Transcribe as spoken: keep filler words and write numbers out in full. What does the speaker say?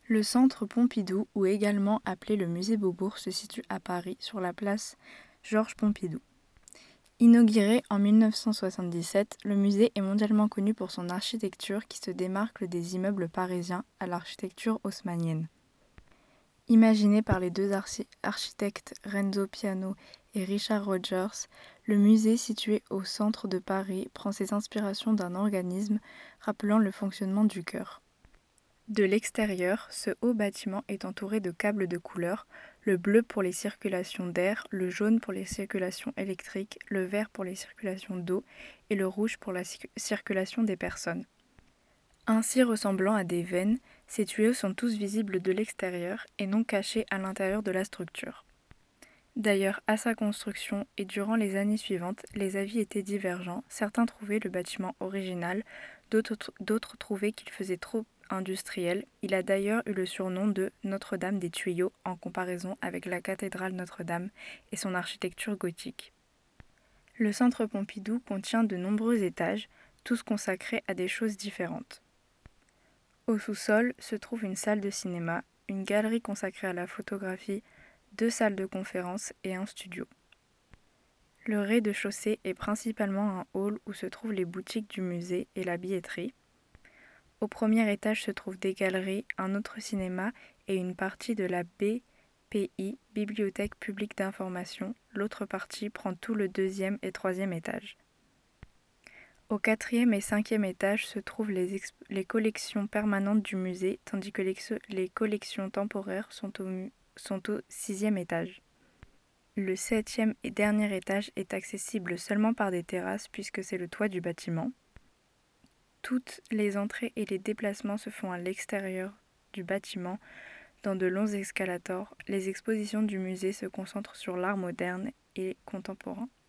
Le Centre Pompidou, ou également appelé le Musée Beaubourg, se situe à Paris, sur la place Georges Pompidou. Inauguré en mille neuf cent soixante-dix-sept, le musée est mondialement connu pour son architecture qui se démarque des immeubles parisiens à l'architecture haussmannienne. Imaginé par les deux archi- architectes Renzo Piano et Richard Rogers, le musée situé au centre de Paris prend ses inspirations d'un organisme rappelant le fonctionnement du cœur. De l'extérieur, ce haut bâtiment est entouré de câbles de couleur, le bleu pour les circulations d'air, le jaune pour les circulations électriques, le vert pour les circulations d'eau et le rouge pour la ci- circulation des personnes. Ainsi ressemblant à des veines, ces tuyaux sont tous visibles de l'extérieur et non cachés à l'intérieur de la structure. D'ailleurs, à sa construction et durant les années suivantes, les avis étaient divergents. Certains trouvaient le bâtiment original, d'autres, d'autres trouvaient qu'il faisait trop industriel. Il a d'ailleurs eu le surnom de Notre-Dame des Tuyaux en comparaison avec la cathédrale Notre-Dame et son architecture gothique. Le centre Pompidou contient de nombreux étages, tous consacrés à des choses différentes. Au sous-sol se trouve une salle de cinéma, une galerie consacrée à la photographie, deux salles de conférence et un studio. Le rez-de-chaussée est principalement un hall où se trouvent les boutiques du musée et la billetterie. Au premier étage se trouvent des galeries, un autre cinéma et une partie de la B P I, Bibliothèque publique d'information. L'autre partie prend tout le deuxième et troisième étage. Au quatrième et cinquième étage se trouvent les, exp- les collections permanentes du musée, tandis que les, les collections temporaires sont au, mu- sont au sixième étage. Le septième et dernier étage est accessible seulement par des terrasses puisque c'est le toit du bâtiment. Toutes les entrées et les déplacements se font à l'extérieur du bâtiment, dans de longs escalators. Les expositions du musée se concentrent sur l'art moderne et contemporain.